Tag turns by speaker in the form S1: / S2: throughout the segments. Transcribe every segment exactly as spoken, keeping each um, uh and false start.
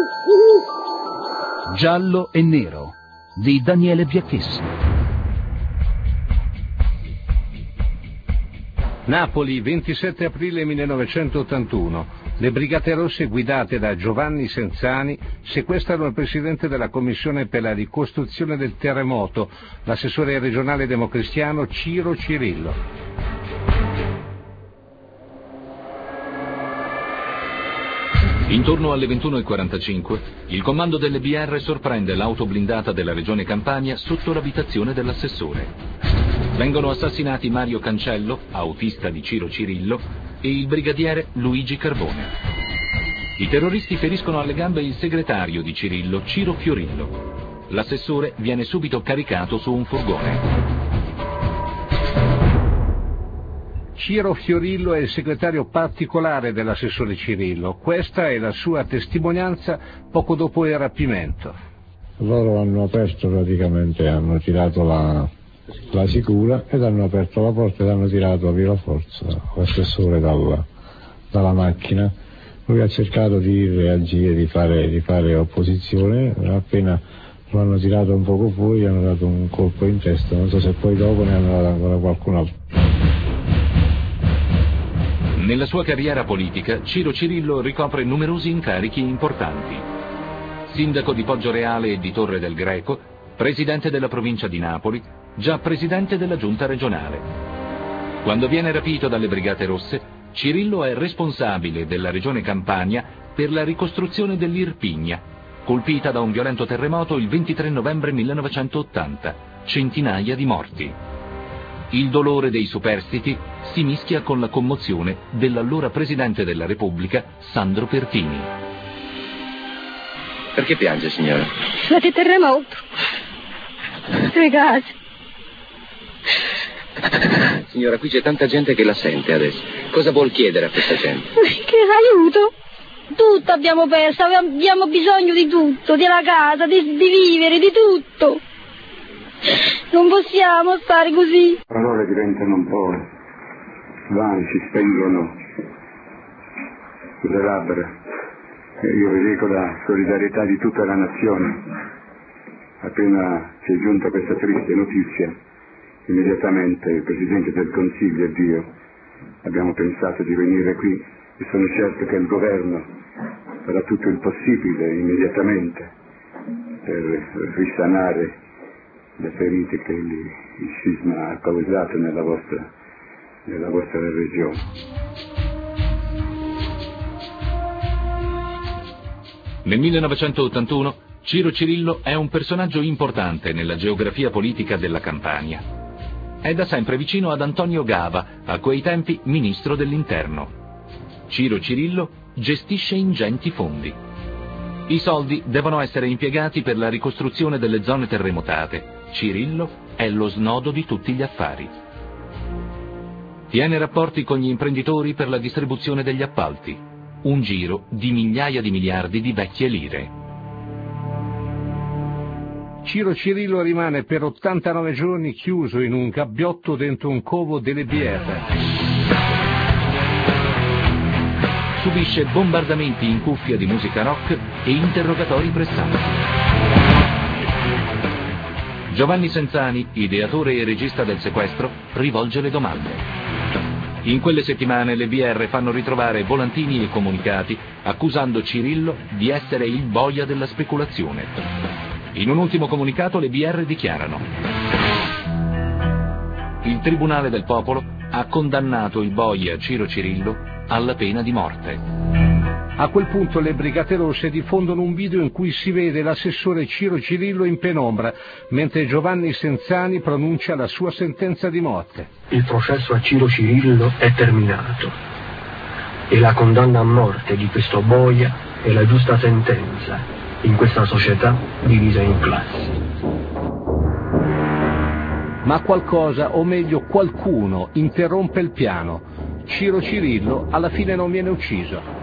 S1: Giallo e nero di Daniele Biacchessi.
S2: Napoli, ventisette aprile millenovecentottantuno. Le Brigate Rosse guidate da Giovanni Senzani sequestrano il presidente della Commissione per la ricostruzione del terremoto, l'assessore regionale democristiano Ciro Cirillo.
S3: Intorno alle ventuno e quarantacinque, il comando delle B R sorprende l'auto blindata della regione Campania sotto l'abitazione dell'assessore. Vengono assassinati Mario Cancello, autista di Ciro Cirillo, e il brigadiere Luigi Carbone. I terroristi feriscono alle gambe il segretario di Cirillo, Ciro Fiorillo. L'assessore viene subito caricato su un furgone.
S2: Ciro Fiorillo è il segretario particolare dell'assessore Cirillo. Questa è la sua testimonianza poco dopo il rapimento.
S4: Loro hanno aperto praticamente, hanno tirato la, la sicura ed hanno aperto la porta ed hanno tirato via la forza l'assessore dalla, dalla macchina. Lui ha cercato di reagire, di fare, di fare opposizione, appena lo hanno tirato un poco fuori hanno dato un colpo in testa, non so se poi dopo ne hanno dato ancora qualcun altro.
S3: Nella sua carriera politica, Ciro Cirillo ricopre numerosi incarichi importanti. Sindaco di Poggioreale e di Torre del Greco, presidente della provincia di Napoli, già presidente della giunta regionale. Quando viene rapito dalle Brigate Rosse, Cirillo è responsabile della regione Campania per la ricostruzione dell'Irpigna, colpita da un violento terremoto il ventitré novembre millenovecentottanta, centinaia di morti. Il dolore dei superstiti si mischia con la commozione dell'allora Presidente della Repubblica, Sandro Pertini.
S5: Perché piange, signora?
S6: Fate terremoto. Le case.
S5: Signora, qui c'è tanta gente che la sente adesso. Cosa vuol chiedere a questa gente?
S6: Che aiuto. Tutto abbiamo perso, abbiamo bisogno di tutto, della casa, di, di vivere, di tutto. Non possiamo stare così.
S7: Le parole diventano un po' vane, si spengono sulle labbra. E io vi dico la solidarietà di tutta la nazione. Appena ci è giunta questa triste notizia, immediatamente il Presidente del Consiglio ed io abbiamo pensato di venire qui e sono certo che il governo farà tutto il possibile immediatamente per risanare le ferite che il, il sisma ha causato nella vostra, nella vostra regione.
S3: Nel millenovecentottantuno Ciro Cirillo è un personaggio importante nella geografia politica della Campania. È da sempre vicino ad Antonio Gava, a quei tempi ministro dell'Interno. Ciro Cirillo gestisce ingenti fondi. I soldi devono essere impiegati per la ricostruzione delle zone terremotate. Cirillo è lo snodo di tutti gli affari. Tiene rapporti con gli imprenditori per la distribuzione degli appalti. Un giro di migliaia di miliardi di vecchie lire.
S2: Ciro Cirillo rimane per ottantanove giorni chiuso in un gabbiotto dentro un covo delle B R. Subisce bombardamenti in cuffia di musica rock e interrogatori pressanti. Giovanni Senzani, ideatore e regista del sequestro, rivolge le domande. In quelle settimane le B R fanno ritrovare volantini e comunicati accusando Cirillo di essere il boia della speculazione. In un ultimo comunicato le B R dichiarano: il Tribunale del Popolo ha condannato il boia Ciro Cirillo alla pena di morte. A quel punto le Brigate Rosse diffondono un video in cui si vede l'assessore Ciro Cirillo in penombra, mentre Giovanni Senzani pronuncia la sua sentenza di morte.
S8: Il processo a Ciro Cirillo è terminato e la condanna a morte di questo boia è la giusta sentenza in questa società divisa in classi.
S2: Ma qualcosa, o meglio qualcuno, interrompe il piano. Ciro Cirillo alla fine non viene ucciso.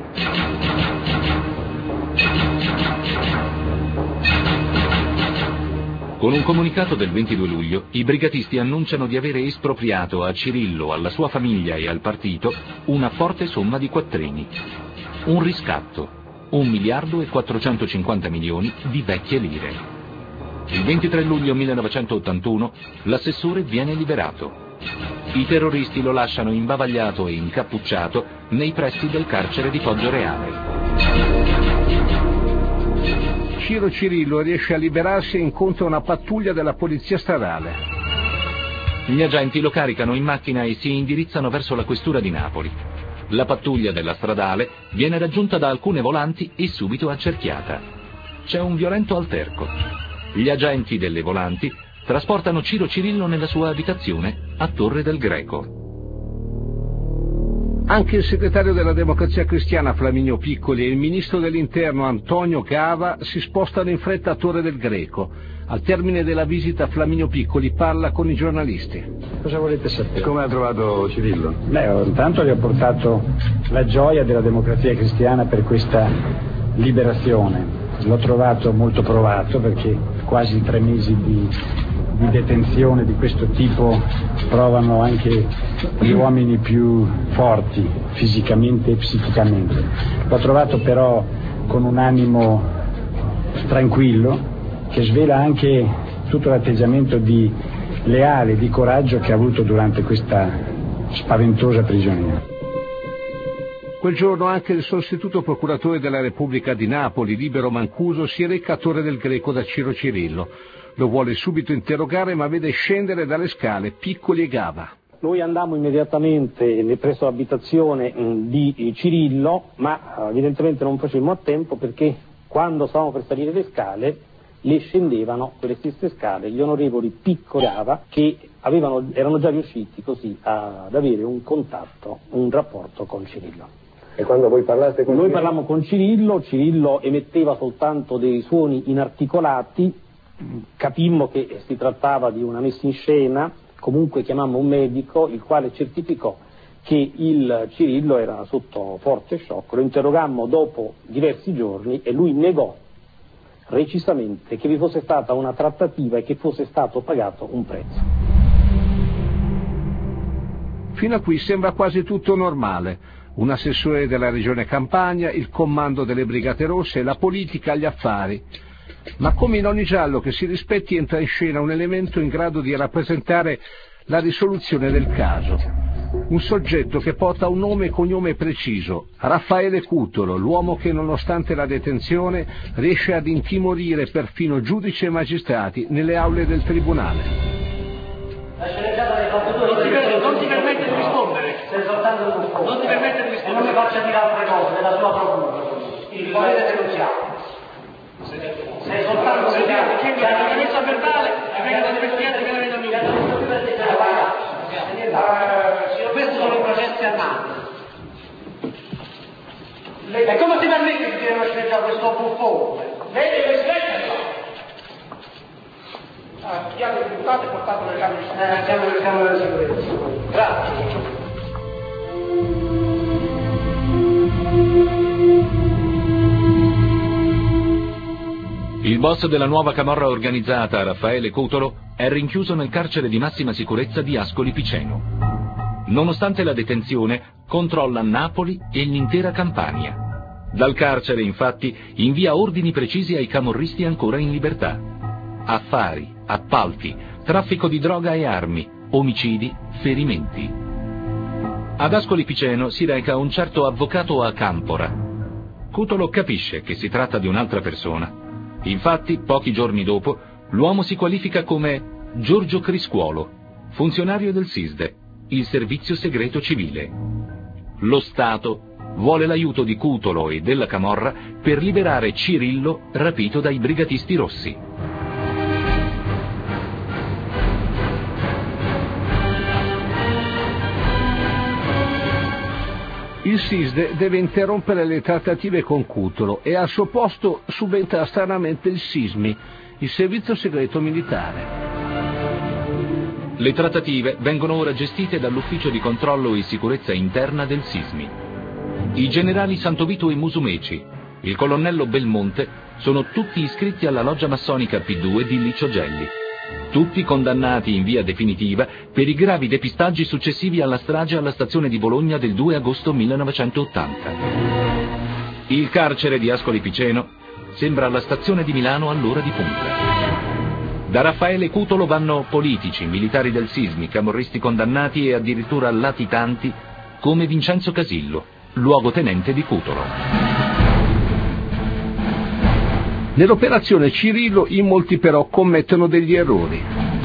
S3: Con un comunicato del ventidue luglio, i brigatisti annunciano di avere espropriato a Cirillo, alla sua famiglia e al partito una forte somma di quattrini. Un riscatto.
S2: un miliardo e quattrocentocinquanta milioni di vecchie lire. Il ventitré luglio millenovecentottantuno l'assessore viene liberato. I terroristi lo lasciano imbavagliato e incappucciato nei pressi del carcere di Poggioreale.
S9: Ciro Cirillo riesce a liberarsi e incontra una pattuglia della polizia stradale.
S2: Gli agenti lo caricano in macchina e si indirizzano verso la questura di Napoli. La pattuglia della stradale viene raggiunta da alcune volanti e subito accerchiata. C'è un violento alterco. Gli agenti delle volanti trasportano Ciro Cirillo nella sua abitazione a Torre del Greco.
S9: Anche il segretario della Democrazia Cristiana Flaminio Piccoli e il ministro dell'Interno Antonio Gava si spostano in fretta a Torre del Greco. Al termine della visita Flaminio Piccoli parla con i giornalisti.
S10: Cosa volete sapere?
S11: Come ha trovato Cirillo?
S10: Beh, intanto gli ho portato la gioia della Democrazia Cristiana per questa liberazione. L'ho trovato molto provato perché quasi tre mesi di, di detenzione di questo tipo provano anche gli uomini più forti fisicamente e psichicamente. L'ho trovato però con un animo tranquillo che svela anche tutto l'atteggiamento di leale, di coraggio che ha avuto durante questa spaventosa prigionia.
S9: Quel giorno anche il sostituto procuratore della Repubblica di Napoli, Libero Mancuso, si reca a Torre del Greco da Ciro Cirillo. Lo vuole subito interrogare, ma vede scendere dalle scale Piccoli e Gava.
S12: Noi andammo immediatamente presso l'abitazione di Cirillo, ma evidentemente non facemmo a tempo perché quando stavamo per salire le scale le scendevano quelle stesse scale gli onorevoli Piccoli e Gava che avevano, erano già riusciti così ad avere un contatto, un rapporto con Cirillo.
S11: E quando voi parlaste con
S12: Noi
S11: Cirillo?
S12: parlammo con Cirillo, Cirillo emetteva soltanto dei suoni inarticolati, capimmo che si trattava di una messa in scena, comunque chiamammo un medico il quale certificò che il Cirillo era sotto forte shock, lo interrogammo dopo diversi giorni e lui negò recisamente che vi fosse stata una trattativa e che fosse stato pagato un prezzo.
S9: Fino a qui sembra quasi tutto normale. Un assessore della regione Campania, il comando delle Brigate Rosse, la politica agli affari. Ma come in ogni giallo che si rispetti entra in scena un elemento in grado di rappresentare la risoluzione del caso. Un soggetto che porta un nome e cognome preciso, Raffaele Cutolo, l'uomo che nonostante la detenzione riesce ad intimorire perfino giudici e magistrati nelle aule del tribunale.
S13: La sceneggiata dei fattori non ti permette di rispondere. Sei soltanto un risposta. Non ti permette di rispondere. E non mi faccia dire altre cose della sua procura. Il volete denunziare. Sei soltanto un risposta. Che ha la messa verbale e venga da investigato che la vedo a me. Questi sono i processi armati. E come si permette di dire una sceneggiata questo buffone? Vedi Presidente? Ah, chiamo il deputato e portatelo nelle camere di sicurezza. Grazie.
S2: Il boss della nuova camorra organizzata, Raffaele Cutolo, è rinchiuso nel carcere di massima sicurezza di Ascoli Piceno. Nonostante la detenzione, controlla Napoli e l'intera Campania. Dal carcere, infatti, invia ordini precisi ai camorristi ancora in libertà. Affari, appalti, traffico di droga e armi, omicidi, ferimenti. Ad Ascoli Piceno si reca un certo avvocato Acampora. Cutolo capisce che si tratta di un'altra persona. Infatti, pochi giorni dopo, l'uomo si qualifica come Giorgio Criscuolo, funzionario del SISDE, il Servizio Segreto Civile. Lo Stato vuole l'aiuto di Cutolo e della camorra per liberare Cirillo rapito dai brigatisti rossi.
S9: Il SISDE deve interrompere le trattative con Cutolo e al suo posto subentra stranamente il SISMI, il Servizio Segreto Militare.
S2: Le trattative vengono ora gestite dall'Ufficio di Controllo e Sicurezza Interna del SISMI. I generali Santovito e Musumeci, il colonnello Belmonte, sono tutti iscritti alla loggia massonica P due di Licio Gelli. Tutti condannati in via definitiva per i gravi depistaggi successivi alla strage alla stazione di Bologna del due agosto millenovecentottanta. Il carcere di Ascoli Piceno sembra la stazione di Milano all'ora di punta. Da Raffaele Cutolo vanno politici, militari del Sismi, camorristi condannati e addirittura latitanti come Vincenzo Casillo, luogotenente di Cutolo.
S9: Nell'operazione Cirillo in molti però commettono degli errori.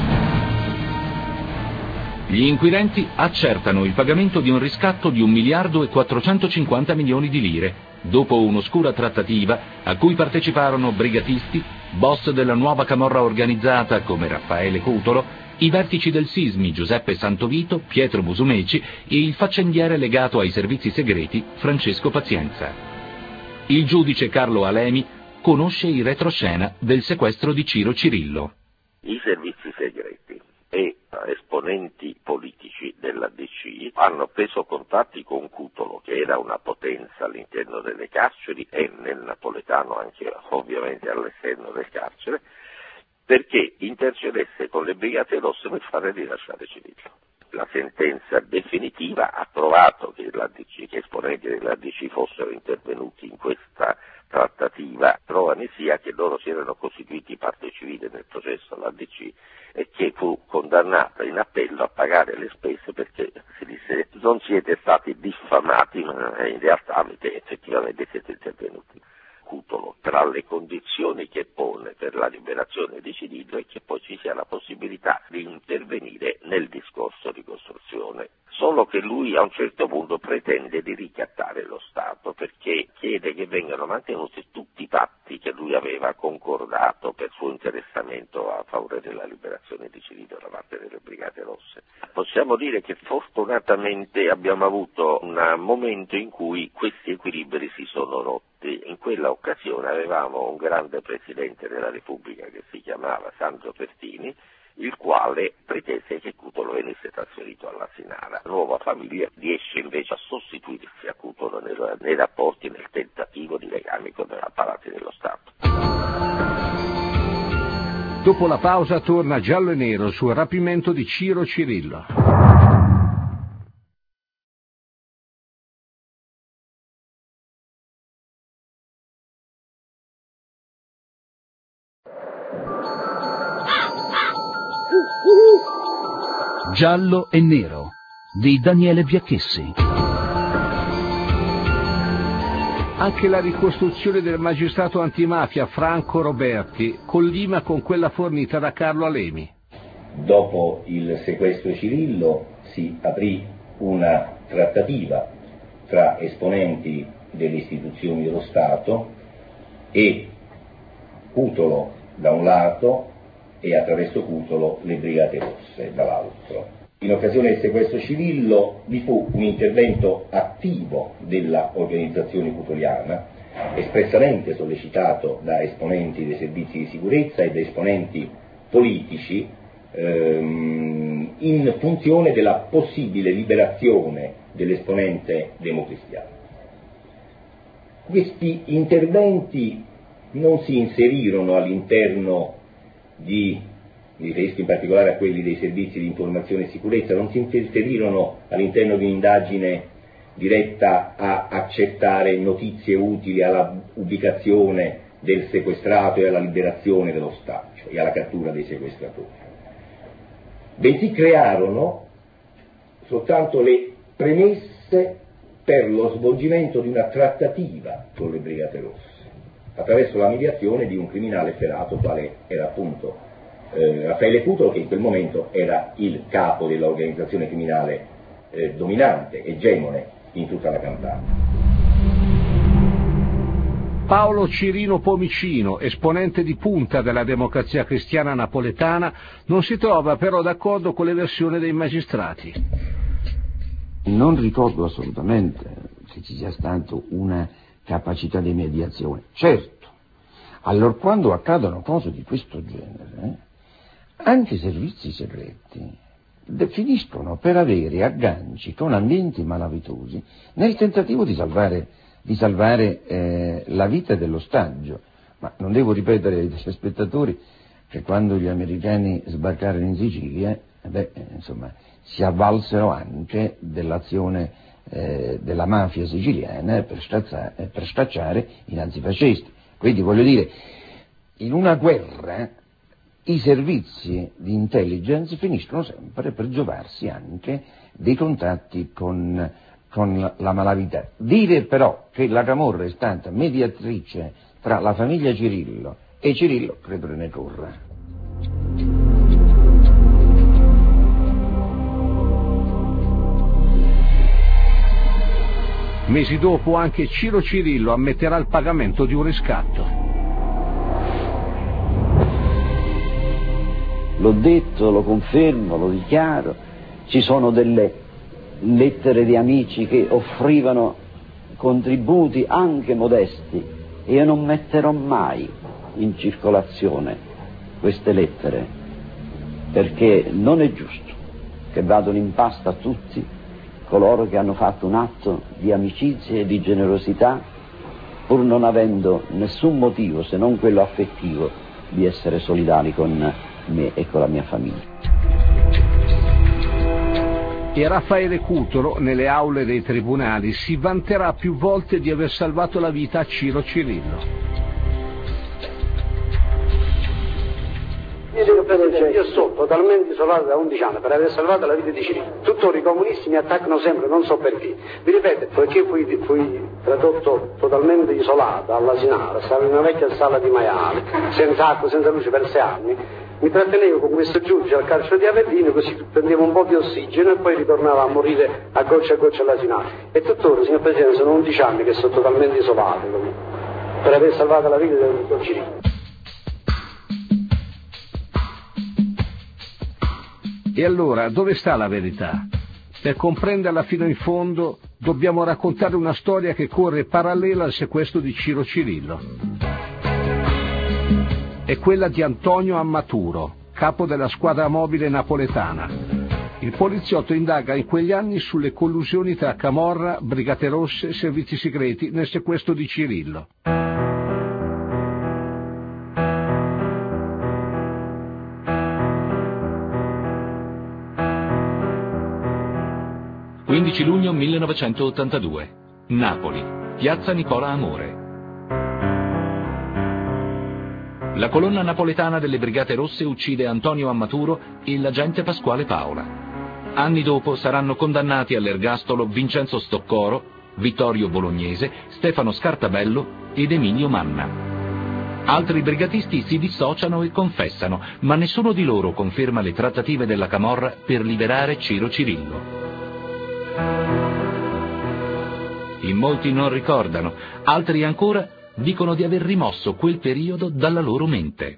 S2: Gli inquirenti accertano il pagamento di un riscatto di un miliardo e quattrocentocinquanta milioni di lire, dopo un'oscura trattativa a cui parteciparono brigatisti, boss della nuova camorra organizzata come Raffaele Cutolo, i vertici del Sismi Giuseppe Santovito, Pietro Musumeci e il faccendiere legato ai servizi segreti Francesco Pazienza. Il giudice Carlo Alemi conosce il retroscena del sequestro di Ciro Cirillo.
S14: I servizi segreti e esponenti politici della D C hanno preso contatti con Cutolo, che era una potenza all'interno delle carceri e nel napoletano anche ovviamente all'esterno del carcere, perché intercedesse con le Brigate Rosse per fare rilasciare Cirillo. La sentenza definitiva ha provato che, la D C, che esponenti della D C fossero intervenuti in questa trattativa, prova ne sia che loro si erano costituiti parte civile nel processo alla D C e che fu condannata in appello a pagare le spese perché si disse non siete stati diffamati, ma in realtà avete effettivamente siete intervenuti. Cutolo, tra le condizioni che pone per la liberazione di Cirillo è che poi ci sia la possibilità di intervenire nel discorso di costruzione. Solo che lui a un certo punto pretende di ricattare lo Stato perché chiede che vengano mantenuti tutti i patti che lui aveva concordato per suo interessamento a favore della liberazione di Cirillo da parte delle Brigate Rosse. Possiamo dire che fortunatamente abbiamo avuto un momento in cui questi equilibri si sono rotti. In quella occasione avevamo un grande Presidente della Repubblica che si chiamava Sandro Pertini, il quale pretese che Cutolo venisse trasferito all'Asinara. La nuova famiglia riesce invece a sostituirsi a Cutolo nei, nei rapporti, nel tentativo di legami con gli apparati dello Stato.
S9: Dopo la pausa torna Giallo e Nero sul rapimento di Ciro Cirillo.
S1: Giallo e Nero di Daniele Biacchessi.
S9: Anche la ricostruzione del magistrato antimafia Franco Roberti collima con quella fornita da Carlo Alemi.
S15: Dopo il sequestro Cirillo si aprì una trattativa tra esponenti delle istituzioni dello Stato e Cutolo da un lato e attraverso Cutolo le Brigate Rosse dall'altro. In occasione del sequestro Cirillo vi fu un intervento attivo della organizzazione cutoliana, espressamente sollecitato da esponenti dei servizi di sicurezza e da esponenti politici, ehm, in funzione della possibile liberazione dell'esponente democristiano. Questi interventi non si inserirono all'interno di, mi riferisco in particolare a quelli dei servizi di informazione e sicurezza, non si inserirono all'interno di un'indagine diretta a accertare notizie utili alla ubicazione del sequestrato e alla liberazione dell'ostaggio e alla cattura dei sequestratori, bensì crearono soltanto le premesse per lo svolgimento di una trattativa con le Brigate Rosse, attraverso la mediazione di un criminale efferato quale era appunto eh, Raffaele Cutolo, che in quel momento era il capo dell'organizzazione criminale eh, dominante, egemone in tutta la Campania.
S9: Paolo Cirino Pomicino, esponente di punta della Democrazia Cristiana napoletana, non si trova però d'accordo con le versioni dei magistrati.
S16: Non ricordo assolutamente che ci sia stata una capacità di mediazione. Certo, allorquando accadono cose di questo genere, anche i servizi segreti finiscono per avere agganci con ambienti malavitosi nel tentativo di salvare, di salvare eh, la vita dell'ostaggio. Ma non devo ripetere ai spettatori che quando gli americani sbarcarono in Sicilia, eh beh, insomma, si avvalsero anche dell'azione eh, della mafia siciliana per, stazza, per stracciare i nazifascisti. Quindi voglio dire, in una guerra i servizi di intelligence finiscono sempre per giovarsi anche dei contatti con, con la malavita. Dire però che la Camorra è stata mediatrice tra la famiglia Cirillo e Cirillo credo ne corra.
S9: Mesi dopo anche Ciro Cirillo ammetterà il pagamento di un riscatto.
S17: L'ho detto, lo confermo, lo dichiaro, ci sono delle lettere di amici che offrivano contributi anche modesti e io non metterò mai in circolazione queste lettere, perché non è giusto che vadano in pasta a tutti coloro che hanno fatto un atto di amicizia e di generosità pur non avendo nessun motivo se non quello affettivo di essere solidali con me e con la mia famiglia.
S9: E Raffaele Cutolo, nelle aule dei tribunali, si vanterà più volte di aver salvato la vita a Ciro Cirillo.
S18: Io dico per esempio, io sto totalmente isolato da undici anni per aver salvato la vita di Cirillo. Tuttora i comunisti mi attaccano sempre, non so perché. Vi ripeto, poiché fui, fui tradotto totalmente isolato all'asinale, stavo in una vecchia sala di maiale, senza acqua, senza luce per sei anni, mi trattenevo con questo giudice al carcere di Avellino, così prendevo un po' di ossigeno e poi ritornavo a morire a goccia a goccia all'asinale. E tuttora, signor Presidente, sono undici anni che sono totalmente isolato per aver salvato la vita del Cirillo.
S9: E allora, dove sta la verità? Per comprenderla fino in fondo, dobbiamo raccontare una storia che corre parallela al sequestro di Ciro Cirillo. È quella di Antonio Ammaturo, capo della squadra mobile napoletana. Il poliziotto indaga in quegli anni sulle collusioni tra Camorra, Brigate Rosse e servizi segreti nel sequestro di Cirillo.
S2: quindici luglio millenovecentottantadue, Napoli, piazza Nicola Amore. La colonna napoletana delle Brigate Rosse uccide Antonio Ammaturo e l'agente Pasquale Paola. Anni dopo saranno condannati all'ergastolo Vincenzo Stoccoro, Vittorio Bolognese, Stefano Scartabello ed Emilio Manna. Altri brigatisti si dissociano e confessano, ma nessuno di loro conferma le trattative della Camorra per liberare Ciro Cirillo. In molti non ricordano, altri ancora dicono di aver rimosso quel periodo dalla loro mente.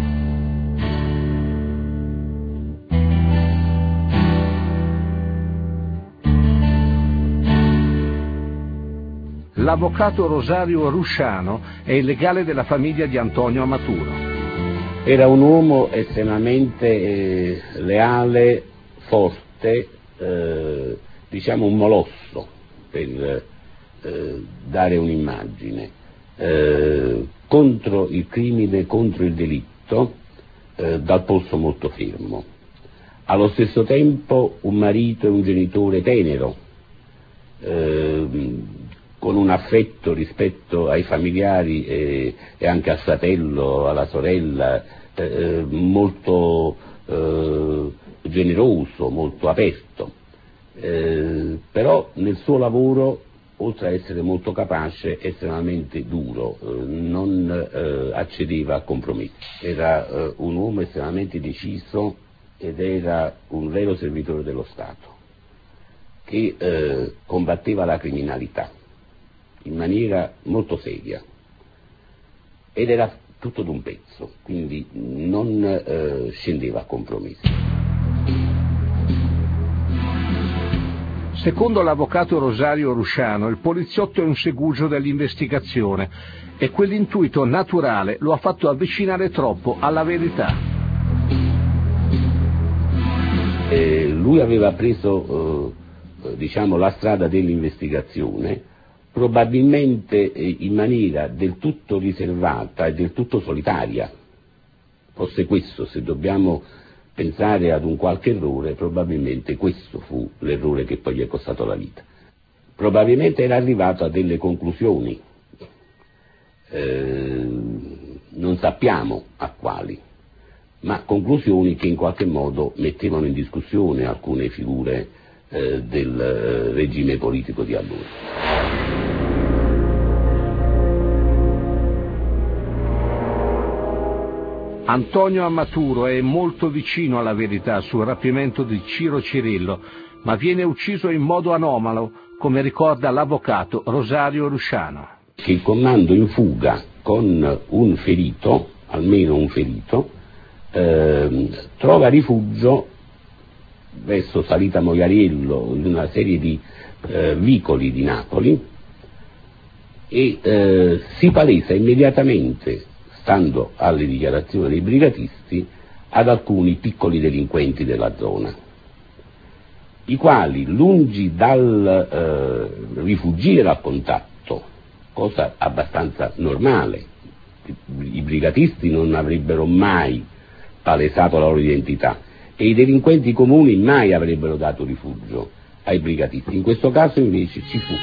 S9: L'avvocato Rosario Rusciano è il legale della famiglia di Antonio Ammaturo.
S19: Era un uomo estremamente eh, leale, forte, eh, diciamo un molosso per eh, dare un'immagine, eh, contro il crimine, contro il delitto, eh, dal polso molto fermo. Allo stesso tempo un marito e un genitore tenero, eh, con un affetto rispetto ai familiari e, e anche al fratello, alla sorella, eh, molto eh, generoso, molto aperto. Eh, però nel suo lavoro, oltre a essere molto capace, estremamente duro, eh, non eh, accedeva a compromessi. Era eh, un uomo estremamente deciso ed era un vero servitore dello Stato, che eh, combatteva la criminalità in maniera molto seria ed era tutto d'un pezzo, quindi non eh, scendeva a compromessi.
S9: Secondo l'avvocato Rosario Rusciano, il poliziotto è un segugio dell'investigazione e quell'intuito naturale lo ha fatto avvicinare troppo alla verità.
S19: Eh, lui aveva preso eh, diciamo la strada dell'investigazione, probabilmente eh, in maniera del tutto riservata e del tutto solitaria. Forse questo, se dobbiamo pensare ad un qualche errore, probabilmente questo fu l'errore che poi gli è costato la vita. probabilmente era arrivato a delle conclusioni, eh, non sappiamo a quali, ma conclusioni che in qualche modo mettevano in discussione alcune figure eh, del eh, regime politico di allora.
S9: Antonio Amaturo è molto vicino alla verità sul rapimento di Ciro Cirillo, ma viene ucciso in modo anomalo, come ricorda l'avvocato Rosario Rusciano.
S19: Che il comando in fuga con un ferito, almeno un ferito, eh, trova rifugio verso Salita Moiariello, in una serie di eh, vicoli di Napoli, e eh, si palesa immediatamente, stando alle dichiarazioni dei brigatisti, ad alcuni piccoli delinquenti della zona, i quali, lungi dal eh, rifugire dal contatto, cosa abbastanza normale, i brigatisti non avrebbero mai palesato la loro identità e i delinquenti comuni mai avrebbero dato rifugio ai brigatisti. In questo caso invece ci fu.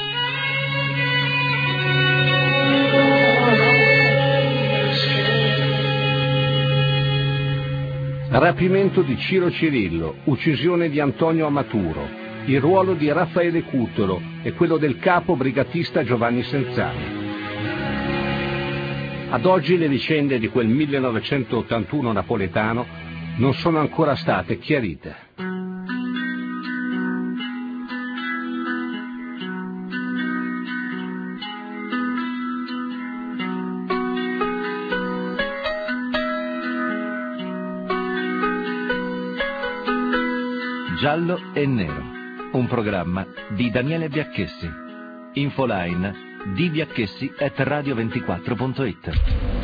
S9: Rapimento di Ciro Cirillo, uccisione di Antonio Amaturo, il ruolo di Raffaele Cutolo e quello del capo brigatista Giovanni Senzani. Ad oggi le vicende di quel millenovecentottantuno napoletano non sono ancora state chiarite.
S2: Giallo e Nero, un programma di Daniele Biacchessi. Infoline d biacchessi at radio ventiquattro punto it.